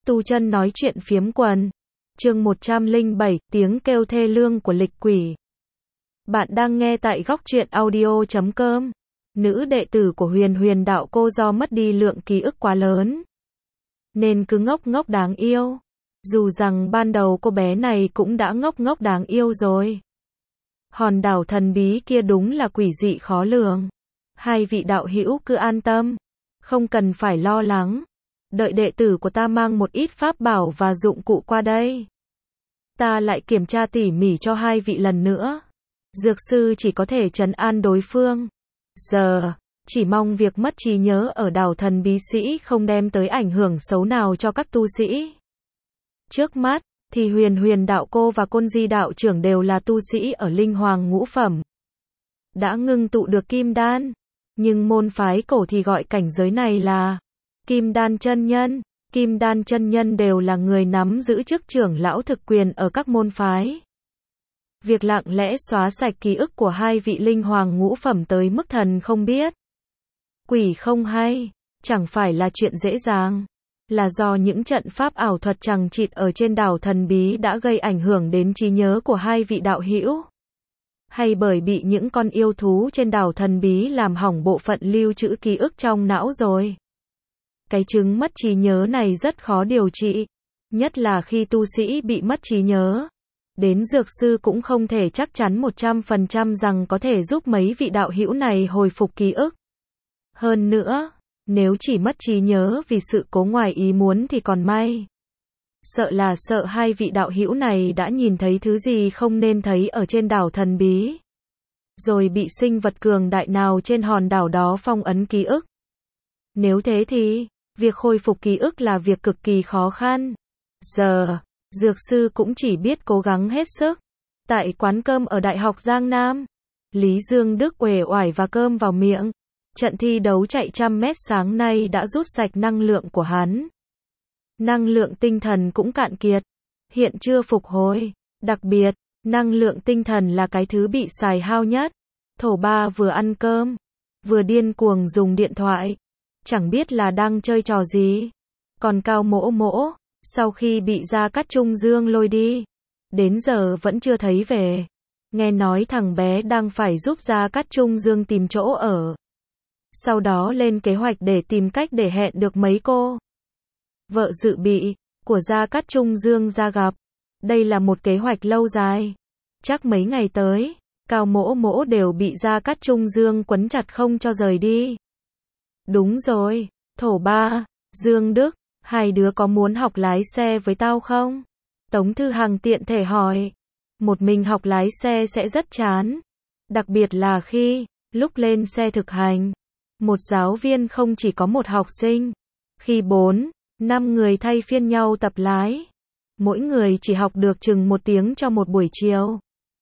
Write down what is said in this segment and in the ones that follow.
Tu chân nói chuyện phiếm quần. Chương 107, tiếng kêu thê lương của lịch quỷ. Bạn đang nghe tại góc truyện audio.com. Nữ đệ tử của Huyền Huyền đạo cô do mất đi lượng ký ức quá lớn, nên cứ ngốc ngốc đáng yêu. Dù rằng ban đầu cô bé này cũng đã ngốc ngốc đáng yêu rồi. Hòn đảo thần bí kia đúng là quỷ dị khó lường. Hai vị đạo hữu cứ an tâm, không cần phải lo lắng. Đợi đệ tử của ta mang một ít pháp bảo và dụng cụ qua đây, ta lại kiểm tra tỉ mỉ cho hai vị lần nữa. Dược sư chỉ có thể trấn an đối phương. Giờ, chỉ mong việc mất trí nhớ ở đảo thần bí sĩ không đem tới ảnh hưởng xấu nào cho các tu sĩ. Trước mắt, thì Huyền Huyền đạo cô và Côn Di đạo trưởng đều là tu sĩ ở linh hoàng ngũ phẩm, đã ngưng tụ được kim đan. Nhưng môn phái cổ thì gọi cảnh giới này là Kim Đan chân nhân. Kim Đan chân nhân đều là người nắm giữ chức trưởng lão thực quyền ở các môn phái. Việc lặng lẽ xóa sạch ký ức của hai vị linh hoàng ngũ phẩm tới mức thần không biết, quỷ không hay, chẳng phải là chuyện dễ dàng. Là do những trận pháp ảo thuật chằng chịt ở trên đảo thần bí đã gây ảnh hưởng đến trí nhớ của hai vị đạo hữu, hay bởi bị những con yêu thú trên đảo thần bí làm hỏng bộ phận lưu trữ ký ức trong não rồi? Cái chứng mất trí nhớ này rất khó điều trị, nhất là khi tu sĩ bị mất trí nhớ. Đến dược sư cũng không thể chắc chắn 100% rằng có thể giúp mấy vị đạo hữu này hồi phục ký ức. Hơn nữa, nếu chỉ mất trí nhớ vì sự cố ngoài ý muốn thì còn may. Sợ hai vị đạo hữu này đã nhìn thấy thứ gì không nên thấy ở trên đảo thần bí, rồi bị sinh vật cường đại nào trên hòn đảo đó phong ấn ký ức. Nếu thế thì, việc khôi phục ký ức là việc cực kỳ khó khăn. Giờ, dược sư cũng chỉ biết cố gắng hết sức. Tại quán cơm ở Đại học Giang Nam, Lý Dương Đức uể oải và cơm vào miệng. Trận thi đấu chạy 100 mét sáng nay đã rút sạch năng lượng của hắn. Năng lượng tinh thần cũng cạn kiệt, hiện chưa phục hồi. Đặc biệt, năng lượng tinh thần là cái thứ bị xài hao nhất. Thổ Ba vừa ăn cơm, vừa điên cuồng dùng điện thoại, chẳng biết là đang chơi trò gì. Còn Cao Mỗ Mỗ, sau khi bị Gia Cát Trung Dương lôi đi, đến giờ vẫn chưa thấy về. Nghe nói thằng bé đang phải giúp Gia Cát Trung Dương tìm chỗ ở, sau đó lên kế hoạch để tìm cách để hẹn được mấy cô vợ dự bị của Gia Cát Trung Dương ra gặp. Đây là một kế hoạch lâu dài, chắc mấy ngày tới, Cao Mỗ Mỗ đều bị Gia Cát Trung Dương quấn chặt không cho rời đi. Đúng rồi, Thổ Ba, Dương Đức, hai đứa có muốn học lái xe với tao không? Tống Thư Hằng tiện thể hỏi. Một mình học lái xe sẽ rất chán, đặc biệt là khi lúc lên xe thực hành, một giáo viên không chỉ có một học sinh. Khi 4, 5 người thay phiên nhau tập lái, mỗi người chỉ học được chừng 1 tiếng cho một buổi chiều.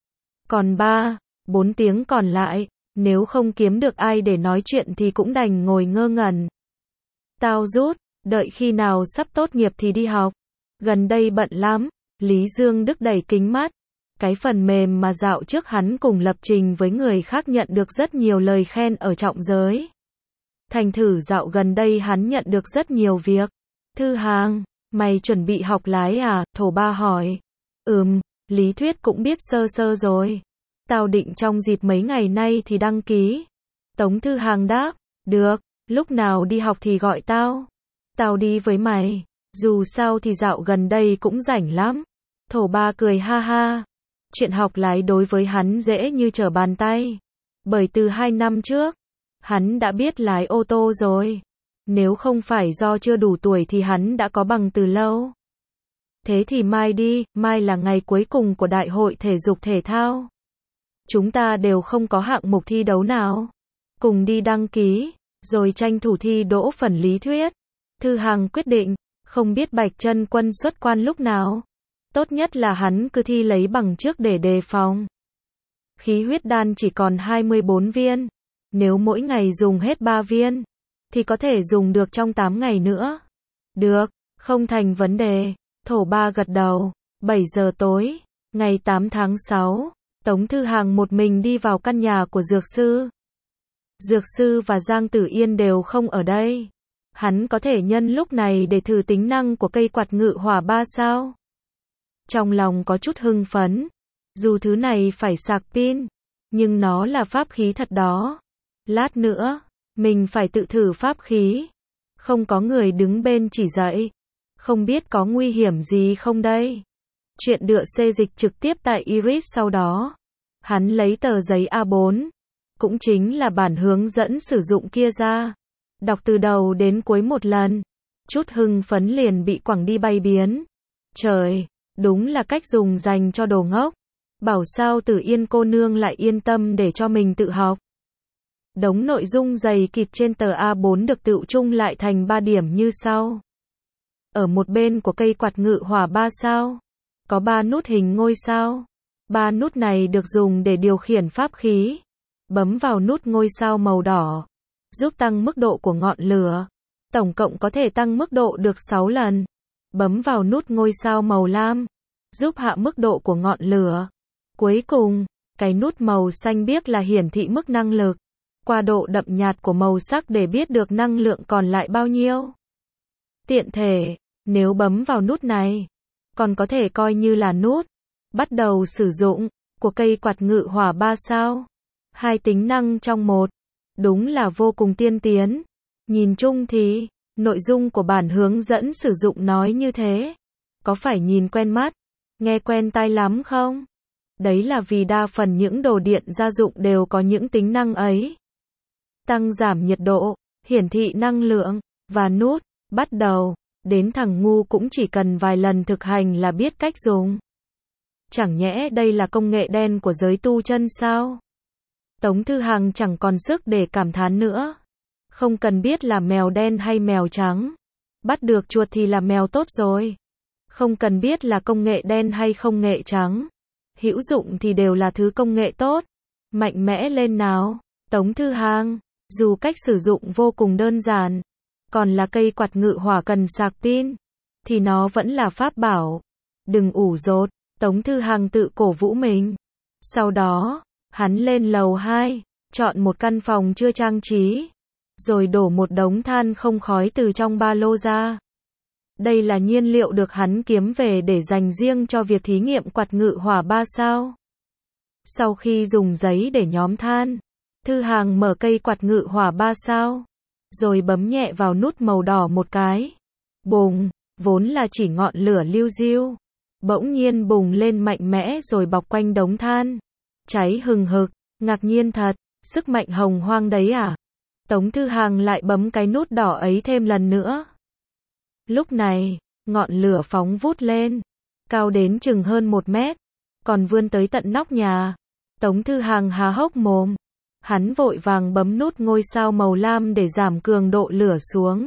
Còn 3, 4 tiếng còn lại, nếu không kiếm được ai để nói chuyện thì cũng đành ngồi ngơ ngẩn. Tao rút, đợi khi nào sắp tốt nghiệp thì đi học. Gần đây bận lắm. Lý Dương Đức đẩy kính mắt. Cái phần mềm mà dạo trước hắn cùng lập trình với người khác nhận được rất nhiều lời khen ở trọng giới. Thành thử dạo gần đây hắn nhận được rất nhiều việc. Thư Hàng, mày chuẩn bị học lái à? Thổ Ba hỏi. Lý thuyết cũng biết sơ sơ rồi. Tao định trong dịp mấy ngày nay thì đăng ký. Tống Thư Hàng đáp. Được, lúc nào đi học thì gọi tao. Tao đi với mày. Dù sao thì dạo gần đây cũng rảnh lắm. Thổ Ba cười ha ha. Chuyện học lái đối với hắn dễ như trở bàn tay. Bởi từ 2 năm trước, hắn đã biết lái ô tô rồi. Nếu không phải do chưa đủ tuổi thì hắn đã có bằng từ lâu. Thế thì mai đi, mai là ngày cuối cùng của đại hội thể dục thể thao. Chúng ta đều không có hạng mục thi đấu nào. Cùng đi đăng ký, rồi tranh thủ thi đỗ phần lý thuyết. Thư Hằng quyết định, không biết Bạch Chân Quân xuất quan lúc nào. Tốt nhất là hắn cứ thi lấy bằng trước để đề phòng. Khí huyết đan chỉ còn 24 viên. Nếu mỗi ngày dùng hết 3 viên, thì có thể dùng được trong 8 ngày nữa. Được, không thành vấn đề. Thổ Ba gật đầu. 7 giờ tối, ngày 8 tháng 6, Tống Thư Hằng một mình đi vào căn nhà của dược sư. Dược sư và Giang Tử Yên đều không ở đây. Hắn có thể nhân lúc này để thử tính năng của cây quạt ngự hỏa 3 sao. Trong lòng có chút hưng phấn. Dù thứ này phải sạc pin, nhưng nó là pháp khí thật đó. Lát nữa, mình phải tự thử pháp khí. Không có người đứng bên chỉ dạy. Không biết có nguy hiểm gì không đây. Chuyện được xê dịch trực tiếp tại Iris sau đó. Hắn lấy tờ giấy A4, cũng chính là bản hướng dẫn sử dụng kia ra. Đọc từ đầu đến cuối một lần. Chút hưng phấn liền bị quẳng đi bay biến. Trời, đúng là cách dùng dành cho đồ ngốc. Bảo sao Tử Yên cô nương lại yên tâm để cho mình tự học. Đống nội dung dày kịt trên tờ A4 được tựu chung lại thành 3 điểm như sau. Ở một bên của cây quạt ngự hỏa 3 sao, có 3 nút hình ngôi sao. 3 nút này được dùng để điều khiển pháp khí. Bấm vào nút ngôi sao màu đỏ, giúp tăng mức độ của ngọn lửa. Tổng cộng có thể tăng mức độ được 6 lần. Bấm vào nút ngôi sao màu lam, giúp hạ mức độ của ngọn lửa. Cuối cùng, cái nút màu xanh biếc là hiển thị mức năng lực. Qua độ đậm nhạt của màu sắc để biết được năng lượng còn lại bao nhiêu. Tiện thể, nếu bấm vào nút này, còn có thể coi như là nút bắt đầu sử dụng của cây quạt ngự hỏa 3 sao. 2 tính năng trong một. Đúng là vô cùng tiên tiến. Nhìn chung thì, nội dung của bản hướng dẫn sử dụng nói như thế. Có phải nhìn quen mắt, nghe quen tai lắm không? Đấy là vì đa phần những đồ điện gia dụng đều có những tính năng ấy. Tăng giảm nhiệt độ, hiển thị năng lượng, và nút bắt đầu. Đến thằng ngu cũng chỉ cần vài lần thực hành là biết cách dùng. Chẳng nhẽ đây là công nghệ đen của giới tu chân sao? Tống Thư Hằng chẳng còn sức để cảm thán nữa. Không cần biết là mèo đen hay mèo trắng. Bắt được chuột thì là mèo tốt rồi. Không cần biết là công nghệ đen hay công nghệ trắng. Hữu dụng thì đều là thứ công nghệ tốt. Mạnh mẽ lên nào, Tống Thư Hằng. Dù cách sử dụng vô cùng đơn giản, còn là cây quạt ngự hỏa cần sạc pin, thì nó vẫn là pháp bảo. Đừng ủ rột, Tống Thư Hằng tự cổ vũ mình. Sau đó, hắn lên lầu 2, chọn một căn phòng chưa trang trí, rồi đổ một đống than không khói từ trong ba lô ra. Đây là nhiên liệu được hắn kiếm về để dành riêng cho việc thí nghiệm quạt ngự hỏa 3 sao. Sau khi dùng giấy để nhóm than, Thư Hằng mở cây quạt ngự hỏa 3 sao, rồi bấm nhẹ vào nút màu đỏ một cái. Bùng, vốn là chỉ ngọn lửa liu riu, bỗng nhiên bùng lên mạnh mẽ rồi bọc quanh đống than. Cháy hừng hực, ngạc nhiên thật, sức mạnh hồng hoang đấy à? Tống Thư Hằng lại bấm cái nút đỏ ấy thêm lần nữa. Lúc này, ngọn lửa phóng vút lên, cao đến chừng hơn 1 mét, còn vươn tới tận nóc nhà. Tống Thư Hằng há hốc mồm. Hắn vội vàng bấm nút ngôi sao màu lam để giảm cường độ lửa xuống.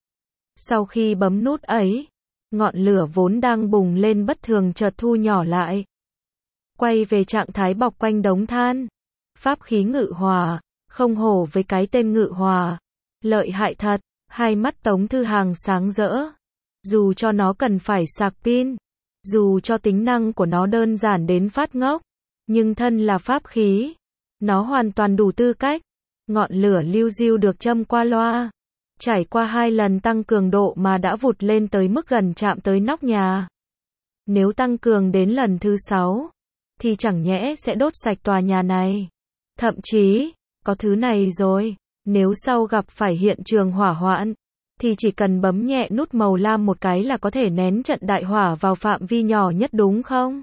Sau khi bấm nút ấy, ngọn lửa vốn đang bùng lên bất thường chợt thu nhỏ lại. Quay về trạng thái bọc quanh đống than. Pháp khí ngự hỏa, không hổ với cái tên ngự hỏa. Lợi hại thật, hai mắt Tống Thư Hằng sáng rỡ. Dù cho nó cần phải sạc pin, dù cho tính năng của nó đơn giản đến phát ngốc, nhưng thân là pháp khí, nó hoàn toàn đủ tư cách. Ngọn lửa liu riu được châm qua loa, trải qua 2 lần tăng cường độ mà đã vụt lên tới mức gần chạm tới nóc nhà. Nếu tăng cường đến lần thứ 6, thì chẳng nhẽ sẽ đốt sạch tòa nhà này. Thậm chí, có thứ này rồi, nếu sau gặp phải hiện trường hỏa hoạn, thì chỉ cần bấm nhẹ nút màu lam một cái là có thể nén trận đại hỏa vào phạm vi nhỏ nhất đúng không?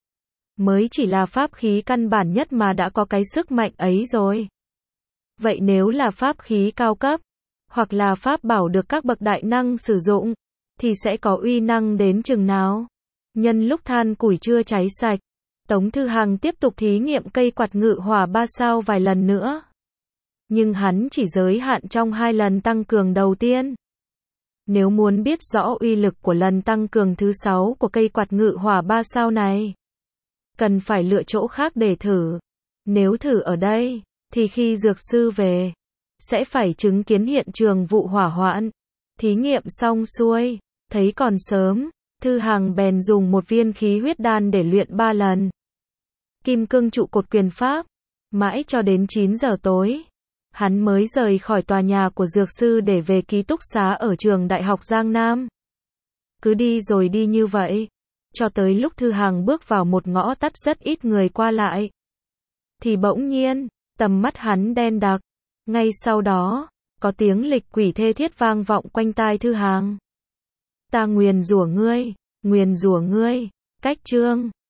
Mới chỉ là pháp khí căn bản nhất mà đã có cái sức mạnh ấy rồi. Vậy nếu là pháp khí cao cấp, hoặc là pháp bảo được các bậc đại năng sử dụng, thì sẽ có uy năng đến chừng nào? Nhân lúc than củi chưa cháy sạch, Tống Thư Hằng tiếp tục thí nghiệm cây quạt ngự hỏa 3 sao vài lần nữa. Nhưng hắn chỉ giới hạn trong 2 lần tăng cường đầu tiên. Nếu muốn biết rõ uy lực của lần tăng cường thứ 6 của cây quạt ngự hỏa 3 sao này, cần phải lựa chỗ khác để thử. Nếu thử ở đây, thì khi dược sư về, sẽ phải chứng kiến hiện trường vụ hỏa hoạn. Thí nghiệm xong xuôi, thấy còn sớm, Thư Hằng bèn dùng một viên khí huyết đan để luyện 3 lần. Kim cương trụ cột quyền pháp, mãi cho đến 9 giờ tối. Hắn mới rời khỏi tòa nhà của dược sư để về ký túc xá ở trường Đại học Giang Nam. Cứ đi rồi đi như vậy, cho tới lúc Thư Hằng bước vào một ngõ tắt rất ít người qua lại. Thì bỗng nhiên, tầm mắt hắn đen đặc. Ngay sau đó, có tiếng lịch quỷ thê thiết vang vọng quanh tai Thư Hằng. Ta nguyền rủa ngươi, cách chương